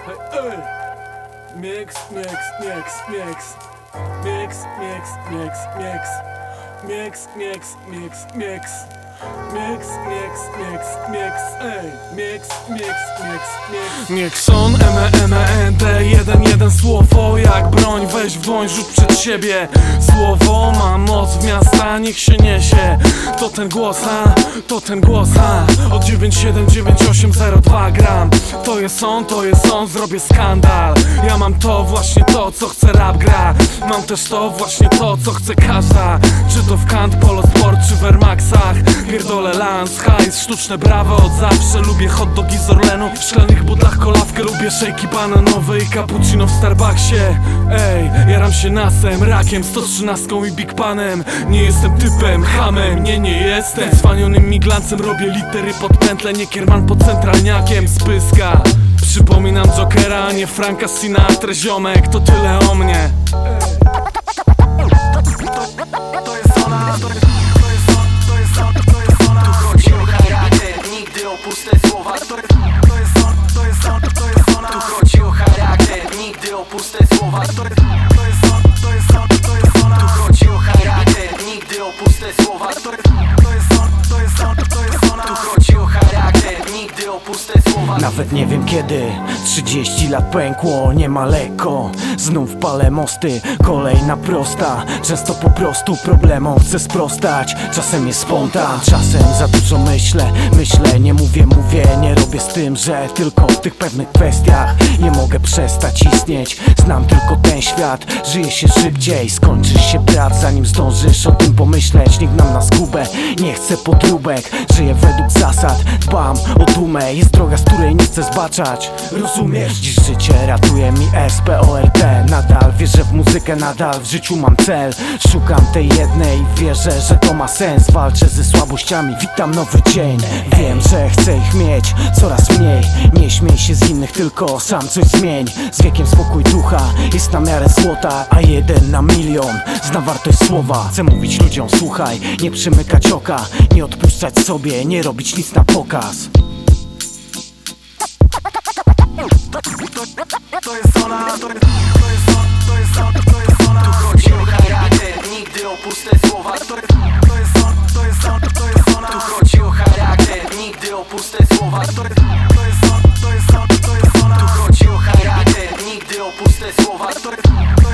Hey, mix, mix, mix, mix, mix, mix, mix, mix, mix, mix, mix, mix, mix, mix, mix, mix, ey, mix, mix, mix, mix. Niech son, MEND, jeden słowo jak broń, weź woń, rzuć przed siebie. Słowo ma moc w miasta, niech się niesie. To ten głos, to ten głos, od 979802 gram. To jest on, zrobię skandal. Ja mam to, właśnie to, co chce rap gra. Mam też to, właśnie to, co chce każda. Czy to w Kant, Polo Sport, czy w Air Maxach. Pierdolę lans, hajs, sztuczne brawo od zawsze. Lubię hot dogi z Orlenu, w szklanych butlach kolawkę. Lubię szejki bananowe i cappuccino w Starbucksie. Ej, jaram się nasem, rakiem, 113 i Big Panem. Nie jestem typem, hamem, nie jestem dzwanionym miglancem, robię litery pod pętlę. Nie Kierman pod centralniakiem z Pyska. Przypominam Jokera, a nie Franka Sinatra. Ziomek, to tyle o mnie. To jest ona, to jest ona. Tu chodzi o charakter, nigdy o puste słowa. To jest ona. Tu chodzi o charakter, nigdy o puste słowa. To jest ona. Tu chodzi o charakter, nigdy o puste słowa. To jest ona. Tu chodzi o charakter, nigdy o puste słowa. Nawet nie wiem kiedy 30 lat pękło, nie ma lekko. Znów palę mosty, kolejna prosta. Często po prostu problemom chcę sprostać. Czasem jest spontan, czasem za dużo myślę. Nie mówię, nie robię z tym, że tylko w tych pewnych kwestiach nie mogę przestać istnieć. Znam tylko ten świat, żyje się szybciej. Skończy się brat, zanim zdążysz o tym pomyśleć. Nikt nam na zgubę, nie chcę podróbek. Żyję według zasad, dbam o dumę. Jest droga, z której nie chcę zbaczać. Rozumiesz? Dziś życie ratuje mi SPORT. Nadal wierzę w muzykę, nadal w życiu mam cel. Szukam tej jednej i wierzę, że to ma sens. Walczę ze słabościami, witam nowy dzień. Wiem, że chcę ich mieć coraz mniej. Nie śmiej się z innych, tylko sam coś zmień. Z wiekiem spokój ducha jest na miarę złota, a 1 na milion zna wartość słowa. Chcę mówić ludziom, słuchaj, nie przymykać oka, nie odpuszczać sobie, nie robić nic na pokaz. To jest ona, to jest ona. Tu chodzi o charakter, nigdy o puste słowa. To jest ona. Tu chodzi o charakter, nigdy o puste słowa. To jest ona. Tu chodzi o charakter, nigdy o puste słowa. To jest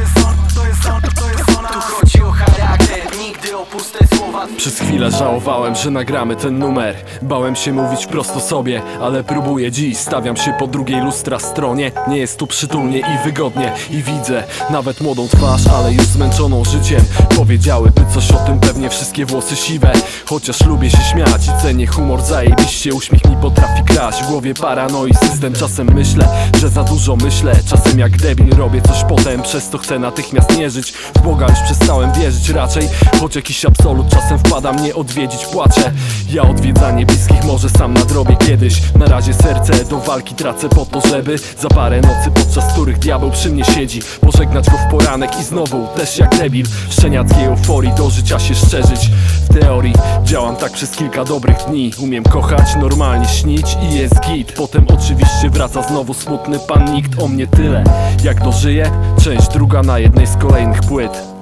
ona. Tu chodzi o charakter, nigdy o puste słowa. Przez chwilę żałowałem, że nagramy ten numer. Bałem się mówić prosto sobie, ale próbuję dziś. Stawiam się po drugiej lustra stronie. Nie jest tu przytulnie i wygodnie. I widzę nawet młodą twarz, ale już zmęczoną życiem. Powiedziałyby coś o tym pewnie wszystkie włosy siwe. Chociaż lubię się śmiać i cenię humor zajebiście. Uśmiech mi potrafi kraść, w głowie paranoi system. Czasem myślę, że za dużo myślę. Czasem jak debil robię coś potem, przez to chcę natychmiast nie żyć. W Boga już przestałem wierzyć raczej, choć jakiś absolut czasem wpada mnie odwiedzić, płaczę. Ja odwiedzanie bliskich może sam nadrobię kiedyś. Na razie serce do walki tracę po to, żeby za parę nocy, podczas których diabeł przy mnie siedzi, pożegnać go w poranek i znowu też jak debil w szczeniackiej euforii do życia się szczerzyć. W teorii działam tak przez kilka dobrych dni. Umiem kochać, normalnie śnić i jest git. Potem oczywiście wraca znowu smutny pan. Nikt o mnie tyle. Jak dożyję? Część druga na jednej z kolejnych płyt.